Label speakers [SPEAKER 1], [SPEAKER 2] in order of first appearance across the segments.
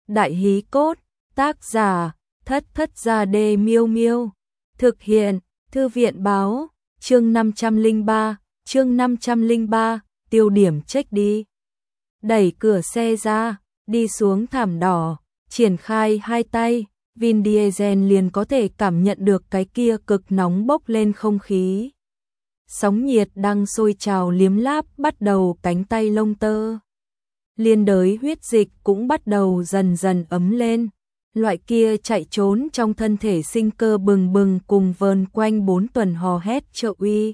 [SPEAKER 1] Đại hí cốt, tác giả, Thất Thất Gia Đê Miêu Miêu. Thực hiện, Thư viện báo, chương 503, tiêu điểm check đi. Đẩy cửa xe ra, đi xuống thảm đỏ, triển khai hai tay, Vin Diesel liền có thể cảm nhận được cái kia cực nóng bốc lên không khí. Sóng nhiệt đang sôi trào liếm láp bắt đầu cánh tay lông tơ. Liên đới huyết dịch cũng bắt đầu dần dần ấm lên. Loại kia chạy trốn trong thân thể sinh cơ bừng bừng cùng vờn quanh 4 tuần hò hét trợ uy.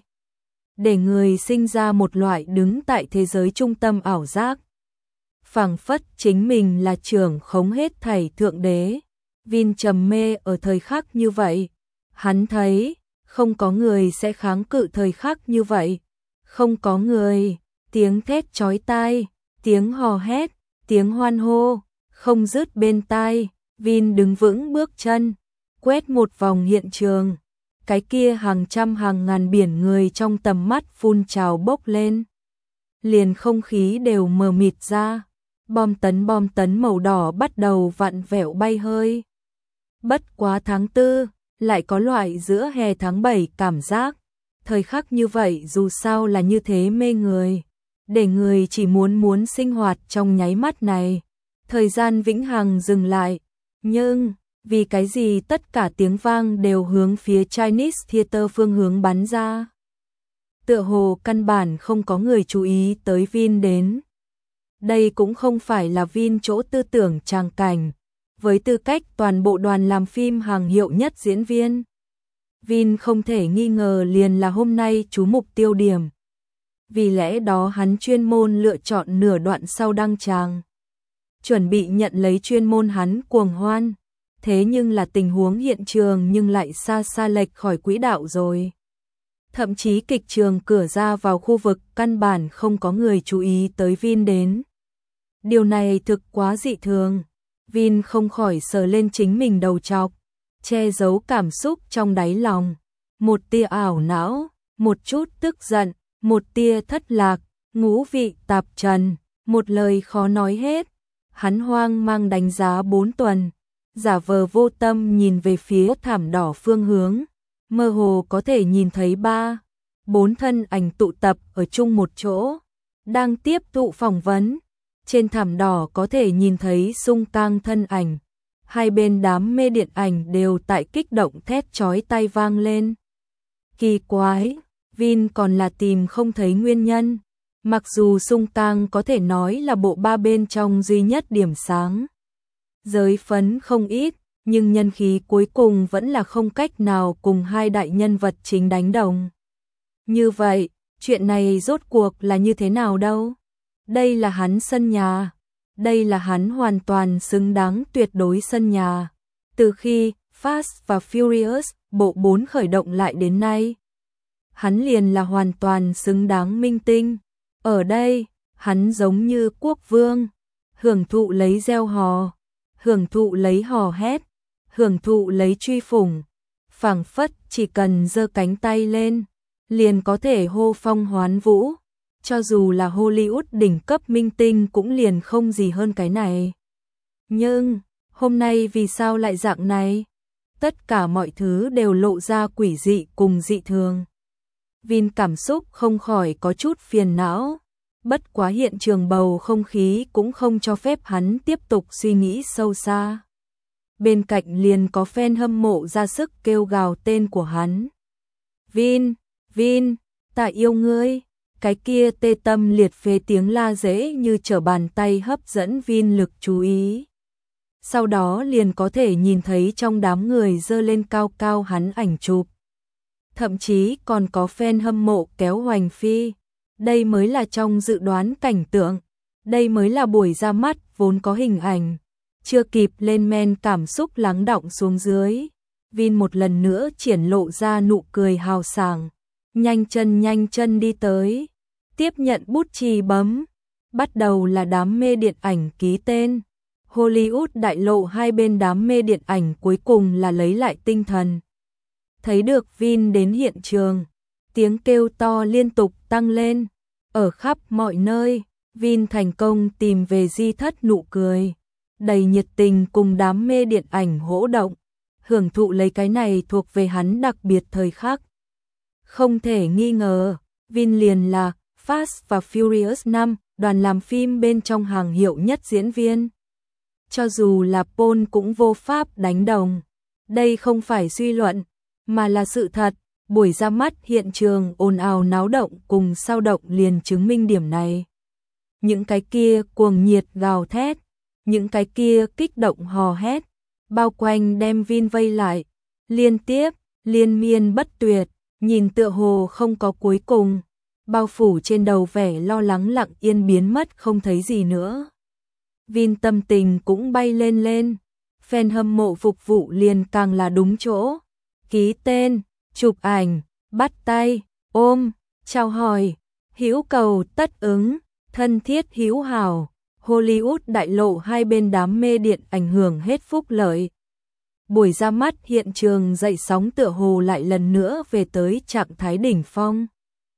[SPEAKER 1] Để người sinh ra một loại đứng tại thế giới trung tâm ảo giác. Phảng phất chính mình là trưởng khống hết thảy thượng đế. Vin trầm mê ở thời khắc như vậy. Hắn thấy, không có người sẽ kháng cự thời khắc như vậy. Không có người, tiếng thét chói tai, tiếng hò hét, tiếng hoan hô, không dứt bên tai. Vin đứng vững bước chân, quét một vòng hiện trường. Cái kia hàng trăm hàng ngàn biển người trong tầm mắt phun trào bốc lên. Liền không khí đều mờ mịt ra. Bom tấn màu đỏ bắt đầu vặn vẹo bay hơi. Bất quá tháng 4, lại có loại giữa hè tháng 7 cảm giác. Thời khắc như vậy dù sao là như thế mê người. Để người chỉ muốn sinh hoạt trong nháy mắt này. Thời gian vĩnh hằng dừng lại. Nhưng, vì cái gì tất cả tiếng vang đều hướng phía Chinese Theater phương hướng bắn ra. Tựa hồ căn bản không có người chú ý tới Vin đến. Đây cũng không phải là Vin chỗ tư tưởng tràng cảnh. Với tư cách toàn bộ đoàn làm phim hàng hiệu nhất diễn viên, Vin không thể nghi ngờ liền là hôm nay chú mục tiêu điểm. Vì lẽ đó hắn chuyên môn lựa chọn nửa đoạn sau đăng tràng. Chuẩn bị nhận lấy chuyên môn hắn cuồng hoan. Thế nhưng là tình huống hiện trường nhưng lại xa lệch khỏi quỹ đạo rồi. Thậm chí kịch trường cửa ra vào khu vực căn bản không có người chú ý tới Vin đến. Điều này thực quá dị thường. Vin không khỏi sờ lên chính mình đầu trọc, che giấu cảm xúc trong đáy lòng. Một tia ảo não, một chút tức giận, một tia thất lạc, ngũ vị tạp trần, một lời khó nói hết. Hắn hoang mang đánh giá 4 tuần, giả vờ vô tâm nhìn về phía thảm đỏ phương hướng, mơ hồ có thể nhìn thấy 3-4 thân ảnh tụ tập ở chung một chỗ, đang tiếp thụ phỏng vấn. Trên thảm đỏ có thể nhìn thấy Sung Kang thân ảnh, hai bên đám mê điện ảnh đều tại kích động thét chói tai vang lên. Kỳ quái, Vin còn là tìm không thấy nguyên nhân. Mặc dù Sung Kang có thể nói là bộ ba bên trong duy nhất điểm sáng. Giới phấn không ít, nhưng nhân khí cuối cùng vẫn là không cách nào cùng hai đại nhân vật chính đánh đồng. Như vậy, chuyện này rốt cuộc là như thế nào đâu? Đây là hắn sân nhà. Đây là hắn hoàn toàn xứng đáng tuyệt đối sân nhà. Từ khi Fast và Furious bộ 4 khởi động lại đến nay, hắn liền là hoàn toàn xứng đáng minh tinh. Ở đây, hắn giống như quốc vương, hưởng thụ lấy reo hò, hưởng thụ lấy hò hét, hưởng thụ lấy truy phủng. Phảng phất chỉ cần giơ cánh tay lên, liền có thể hô phong hoán vũ. Cho dù là Hollywood đỉnh cấp minh tinh cũng liền không gì hơn cái này. Nhưng, hôm nay vì sao lại dạng này? Tất cả mọi thứ đều lộ ra quỷ dị cùng dị thường. Vin cảm xúc không khỏi có chút phiền não. Bất quá hiện trường bầu không khí cũng không cho phép hắn tiếp tục suy nghĩ sâu xa. Bên cạnh liền có fan hâm mộ ra sức kêu gào tên của hắn. Vin, ta yêu ngươi. Cái kia tê tâm liệt phế tiếng la dễ như trở bàn tay hấp dẫn Vin lực chú ý. Sau đó liền có thể nhìn thấy trong đám người giơ lên cao cao hắn ảnh chụp. Thậm chí còn có fan hâm mộ kéo Hoành Phi. Đây mới là trong dự đoán cảnh tượng. Đây mới là buổi ra mắt vốn có hình ảnh. Chưa kịp lên men cảm xúc lắng đọng xuống dưới. Vin một lần nữa triển lộ ra nụ cười hào sảng. Nhanh chân đi tới. Tiếp nhận bút chì bấm. Bắt đầu là đám mê điện ảnh ký tên. Hollywood đại lộ hai bên đám mê điện ảnh cuối cùng là lấy lại tinh thần. Thấy được Vin đến hiện trường. Tiếng kêu to liên tục tăng lên. Ở khắp mọi nơi, Vin thành công tìm về di thất nụ cười. đầy nhiệt tình cùng đám mê điện ảnh hỗ động, hưởng thụ lấy cái này thuộc về hắn đặc biệt thời khắc. Không thể nghi ngờ, Vin liền là Fast và Furious 5, đoàn làm phim bên trong hàng hiệu nhất diễn viên. Cho dù là Paul cũng vô pháp đánh đồng. Đây không phải suy luận, mà là sự thật. Buổi ra mắt hiện trường ồn ào náo động cùng sao động liền chứng minh điểm này. Những cái kia cuồng nhiệt gào thét, những cái kia kích động hò hét, bao quanh đem Vin vây lại, liên tiếp, liên miên bất tuyệt, nhìn tựa hồ không có cuối cùng, bao phủ trên đầu vẻ lo lắng lặng yên biến mất không thấy gì nữa. Vin tâm tình cũng bay lên lên, fan hâm mộ phục vụ liền càng là đúng chỗ, ký tên, chụp ảnh, bắt tay, ôm, chào hỏi, hữu cầu tất ứng, thân thiết hữu hảo, Hollywood đại lộ hai bên đám mê điện ảnh hưởng hết phúc lợi. Buổi ra mắt hiện trường dậy sóng tựa hồ lại lần nữa về tới trạng thái đỉnh phong.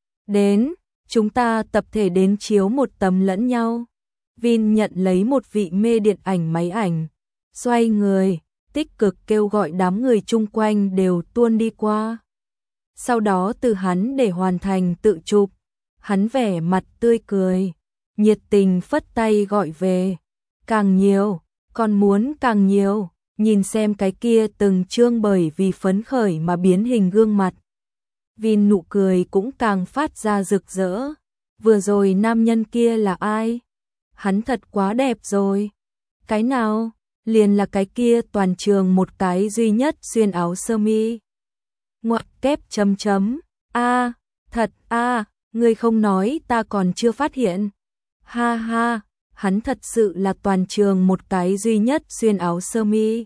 [SPEAKER 1] Đến, chúng ta tập thể đến chiếu một tấm lẫn nhau. Vin nhận lấy một vị mê điện ảnh máy ảnh, xoay người, tích cực kêu gọi đám người chung quanh đều tuôn đi qua. Sau đó từ hắn để hoàn thành tự chụp, hắn vẻ mặt tươi cười, nhiệt tình phất tay gọi về. Càng nhiều, còn muốn càng nhiều, nhìn xem cái kia từng trương bởi vì phấn khởi mà biến hình gương mặt. Vin nụ cười cũng càng phát ra rực rỡ. Vừa rồi nam nhân kia là ai? Hắn thật quá đẹp rồi. Cái nào? Liền là cái kia toàn trường một cái duy nhất xuyên áo sơ mi. Ngoặc kép chấm chấm. A, thật a, ngươi không nói ta còn chưa phát hiện. Ha ha, hắn thật sự là toàn trường một cái duy nhất xuyên áo sơ mi.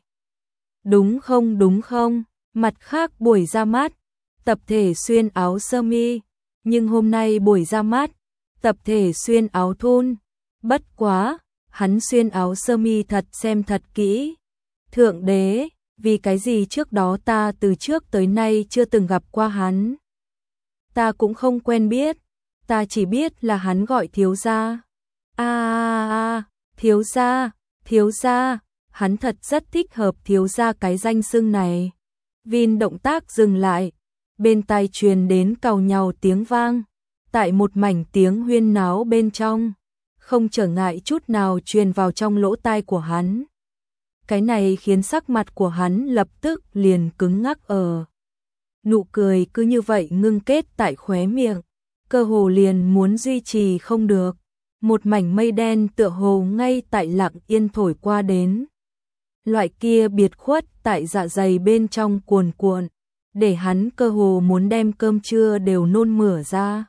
[SPEAKER 1] Đúng không? Mặt khác buổi ra mắt, tập thể xuyên áo sơ mi, nhưng hôm nay buổi ra mắt, tập thể xuyên áo thun. Bất quá, hắn xuyên áo sơ mi thật xem thật kỹ. Thượng đế, vì cái gì trước đó ta từ trước tới nay chưa từng gặp qua hắn. Ta cũng không quen biết, ta chỉ biết là hắn gọi thiếu gia. Thiếu gia, hắn thật rất thích hợp thiếu gia cái danh xưng này. Vin động tác dừng lại, bên tai truyền đến càu nhàu tiếng vang, tại một mảnh tiếng huyên náo bên trong, không trở ngại chút nào truyền vào trong lỗ tai của hắn. Cái này khiến sắc mặt của hắn lập tức liền cứng ngắc ở. Nụ cười cứ như vậy ngưng kết tại khóe miệng, cơ hồ liền muốn duy trì không được. Một mảnh mây đen tựa hồ ngay tại lặng yên thổi qua đến. Loại kia biệt khuất tại dạ dày bên trong cuồn cuộn, để hắn cơ hồ muốn đem cơm trưa đều nôn mửa ra.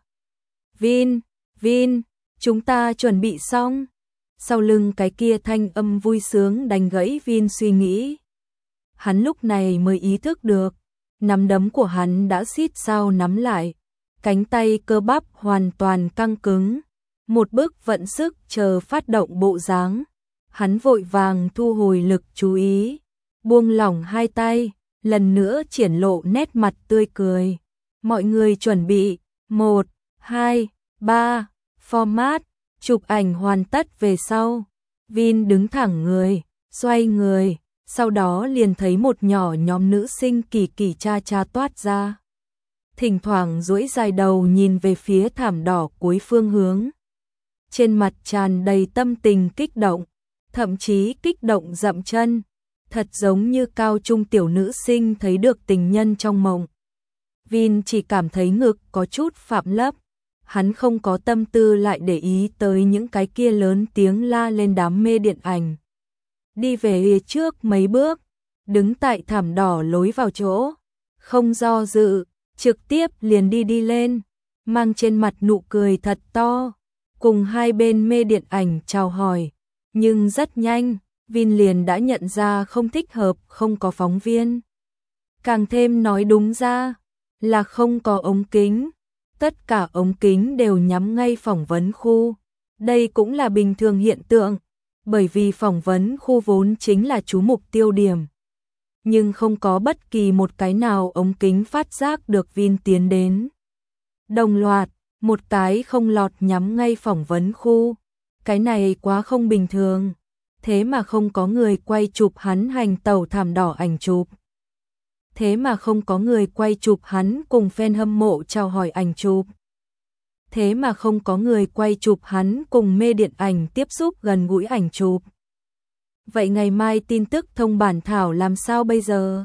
[SPEAKER 1] Vin, chúng ta chuẩn bị xong. Sau lưng cái kia thanh âm vui sướng đánh gãy Vin suy nghĩ. Hắn lúc này mới ý thức được, nắm đấm của hắn đã xít sao nắm lại, cánh tay cơ bắp hoàn toàn căng cứng, một bức vận sức chờ phát động bộ dáng. Hắn vội vàng thu hồi lực chú ý, buông lỏng hai tay, lần nữa triển lộ nét mặt tươi cười. Mọi người chuẩn bị, 1, 2, 3, format, chụp ảnh hoàn tất về sau. Vin đứng thẳng người, xoay người, sau đó liền thấy một nhỏ nhóm nữ sinh kỳ kỳ cha cha toát ra. Thỉnh thoảng duỗi dài đầu nhìn về phía thảm đỏ cuối phương hướng. Trên mặt tràn đầy tâm tình kích động, thậm chí kích động dậm chân, thật giống như cao trung tiểu nữ sinh thấy được tình nhân trong mộng. Vin chỉ cảm thấy ngực có chút phạm lấp, hắn không có tâm tư lại để ý tới những cái kia lớn tiếng la lên đám mê điện ảnh. Đi về trước mấy bước, đứng tại thảm đỏ lối vào chỗ, không do dự, trực tiếp liền đi lên, mang trên mặt nụ cười thật to, cùng hai bên mê điện ảnh chào hỏi. Nhưng rất nhanh, Vin liền đã nhận ra không thích hợp không có phóng viên. Càng thêm nói đúng ra là không có ống kính. Tất cả ống kính đều nhắm ngay phỏng vấn khu. Đây cũng là bình thường hiện tượng, bởi vì phỏng vấn khu vốn chính là chú mục tiêu điểm. Nhưng không có bất kỳ một cái nào ống kính phát giác được Vin tiến đến. Đồng loạt, một cái không lọt nhắm ngay phỏng vấn khu. Cái này quá không bình thường. thế mà không có người quay chụp hắn hành tẩu thảm đỏ ảnh chụp. Thế mà không có người quay chụp hắn cùng fan hâm mộ chào hỏi ảnh chụp. Thế mà không có người quay chụp hắn cùng mê điện ảnh tiếp xúc gần gũi ảnh chụp. Vậy ngày mai tin tức thông bản thảo làm sao bây giờ?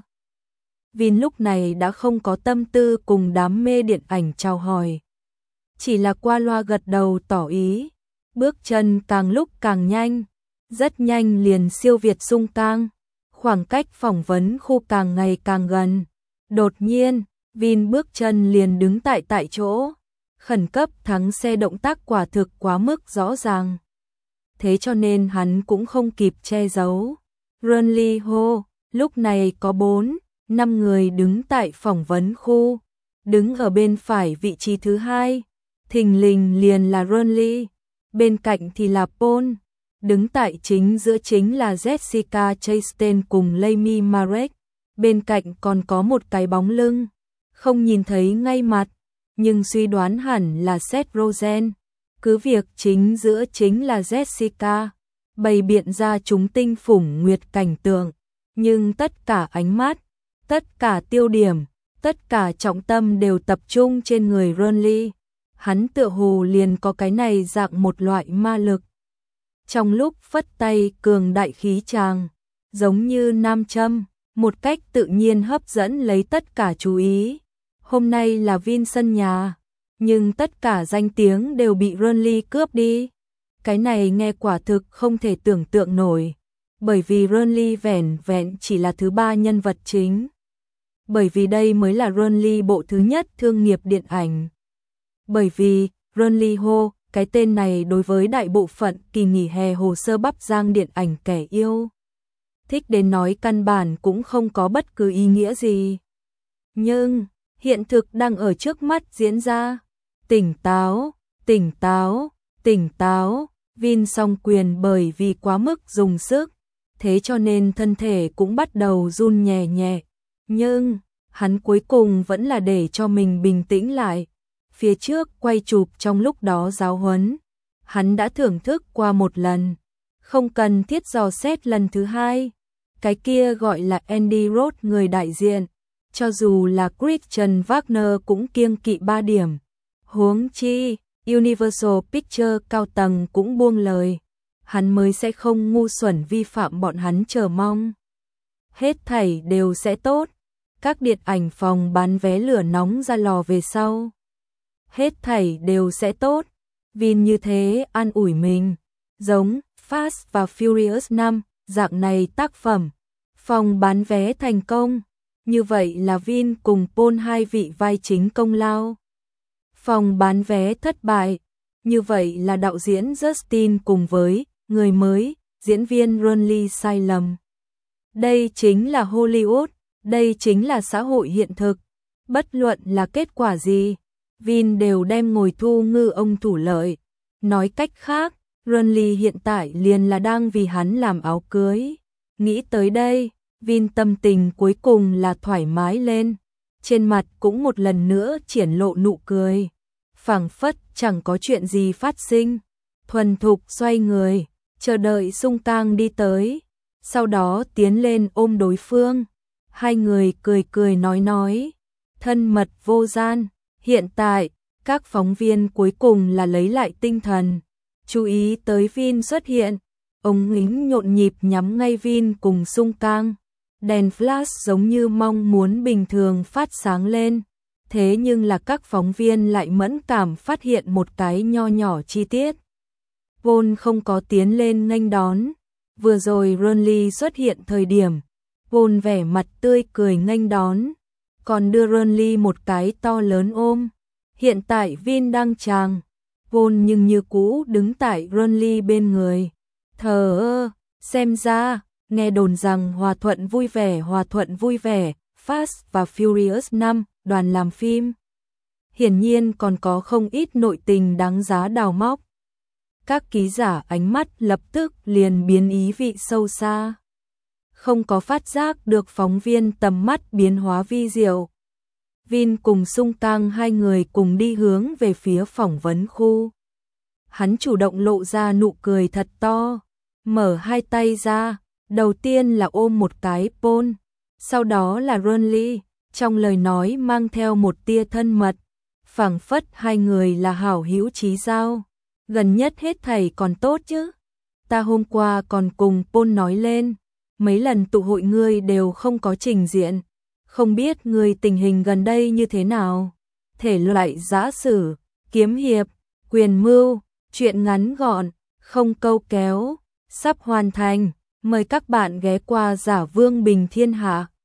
[SPEAKER 1] Vin lúc này đã không có tâm tư cùng đám mê điện ảnh chào hỏi. Chỉ là qua loa gật đầu tỏ ý. Bước chân càng lúc càng nhanh. Rất nhanh liền siêu việt Sung Kang. Khoảng cách phỏng vấn khu càng ngày càng gần. Đột nhiên, Vin bước chân liền đứng tại chỗ. Khẩn cấp thắng xe, động tác quả thực quá mức rõ ràng. Thế cho nên hắn cũng không kịp che giấu. Run Lee hô, lúc này có 4-5 người đứng tại phỏng vấn khu. Đứng ở bên phải vị trí thứ 2. Thình lình liền là Run Lee. Bên cạnh thì là Paul. Đứng tại chính giữa chính là Jessica Chastain cùng Amy Marek. Bên cạnh còn có một cái bóng lưng. Không nhìn thấy ngay mặt, nhưng suy đoán hẳn là Seth Rogen. Cứ việc chính giữa chính là Jessica, bày biện ra chúng tinh phủng nguyệt cảnh tượng. Nhưng tất cả ánh mắt, tất cả tiêu điểm, tất cả trọng tâm đều tập trung trên người Run Lee. Hắn tựa hồ liền có cái này dạng một loại ma lực. Trong lúc phất tay cường đại khí tràng, giống như nam châm, một cách tự nhiên hấp dẫn lấy tất cả chú ý. Hôm nay là Vin sân nhà, nhưng tất cả danh tiếng đều bị Run Lee cướp đi. Cái này nghe quả thực không thể tưởng tượng nổi, bởi vì Run Lee vẻn vẹn chỉ là thứ 3 nhân vật chính. Bởi vì đây mới là Run Lee bộ thứ nhất thương nghiệp điện ảnh. Bởi vì Run Lee hô, cái tên này đối với đại bộ phận kỳ nghỉ hè hồ sơ bắp giang điện ảnh kẻ yêu thích đến nói căn bản cũng không có bất cứ ý nghĩa gì. Nhưng hiện thực đang ở trước mắt diễn ra. Tỉnh táo, tỉnh táo, tỉnh táo. Vin song quyền bởi vì quá mức dùng sức, thế cho nên thân thể cũng bắt đầu run nhẹ nhẹ. Nhưng hắn cuối cùng vẫn là để cho mình bình tĩnh lại. Phía trước quay chụp trong lúc đó giáo huấn, hắn đã thưởng thức qua một lần, không cần thiết dò xét lần thứ 2. Cái kia gọi là Andy Roth người đại diện, cho dù là Christian Wagner cũng kiêng kỵ 3 điểm. Huống chi, Universal Pictures cao tầng cũng buông lời, hắn mới sẽ không ngu xuẩn vi phạm bọn hắn chờ mong. Hết thảy đều sẽ tốt. Các điện ảnh phòng bán vé lửa nóng ra lò về sau. Hết thảy đều sẽ tốt. Vin như thế an ủi mình, giống Fast và Furious 5, dạng này tác phẩm, phòng bán vé thành công, như vậy là Vin cùng Paul hai vị vai chính công lao. Phòng bán vé thất bại, như vậy là đạo diễn Justin cùng với người mới, diễn viên Run Lee sai lầm. Đây chính là Hollywood, đây chính là xã hội hiện thực. Bất luận là kết quả gì, Vin đều đem ngồi thu ngư ông thủ lợi. Nói cách khác, Run Lee hiện tại liền là đang vì hắn làm áo cưới. Nghĩ tới đây, Vin tâm tình cuối cùng là thoải mái lên. Trên mặt cũng một lần nữa triển lộ nụ cười. Phảng phất chẳng có chuyện gì phát sinh. Thuần thục xoay người, chờ đợi Sung Kang đi tới. Sau đó tiến lên ôm đối phương. Hai người cười cười nói. Thân mật vô gian. Hiện tại, các phóng viên cuối cùng là lấy lại tinh thần. Chú ý tới Vin xuất hiện. Ống kính nhộn nhịp nhắm ngay Vin cùng Sung Kang. Đèn flash giống như mong muốn bình thường phát sáng lên. Thế nhưng là các phóng viên lại mẫn cảm phát hiện một cái nho nhỏ chi tiết. Paul không có tiến lên nghênh đón. Vừa rồi Run Lee xuất hiện thời điểm, Paul vẻ mặt tươi cười nghênh đón, còn đưa Run Lee một cái to lớn ôm. Hiện tại Vin đang tràng, Paul nhưng như cũ đứng tại Run Lee bên người. Thờ ơ, xem ra, nghe đồn rằng hòa thuận vui vẻ, Fast và Furious 5, đoàn làm phim. Hiển nhiên còn có không ít nội tình đáng giá đào móc. Các ký giả ánh mắt lập tức liền biến ý vị sâu xa. Không có phát giác được phóng viên tầm mắt biến hóa vi diệu. Vin cùng Sung Kang hai người cùng đi hướng về phía phỏng vấn khu. Hắn chủ động lộ ra nụ cười thật to. mở hai tay ra, đầu tiên là ôm một cái Paul, sau đó là Ronly, trong lời nói mang theo một tia thân mật, phảng phất hai người là hảo hữu chí giao. Gần nhất hết thảy còn tốt chứ? Ta hôm qua còn cùng Paul nói lên, mấy lần tụ hội ngươi đều không có trình diện, không biết ngươi tình hình gần đây như thế nào? Thể loại giã sử, kiếm hiệp, quyền mưu, truyện ngắn gọn, không câu kéo, sắp hoàn thành, mời các bạn ghé qua Giả Vương Bình Thiên Hạ.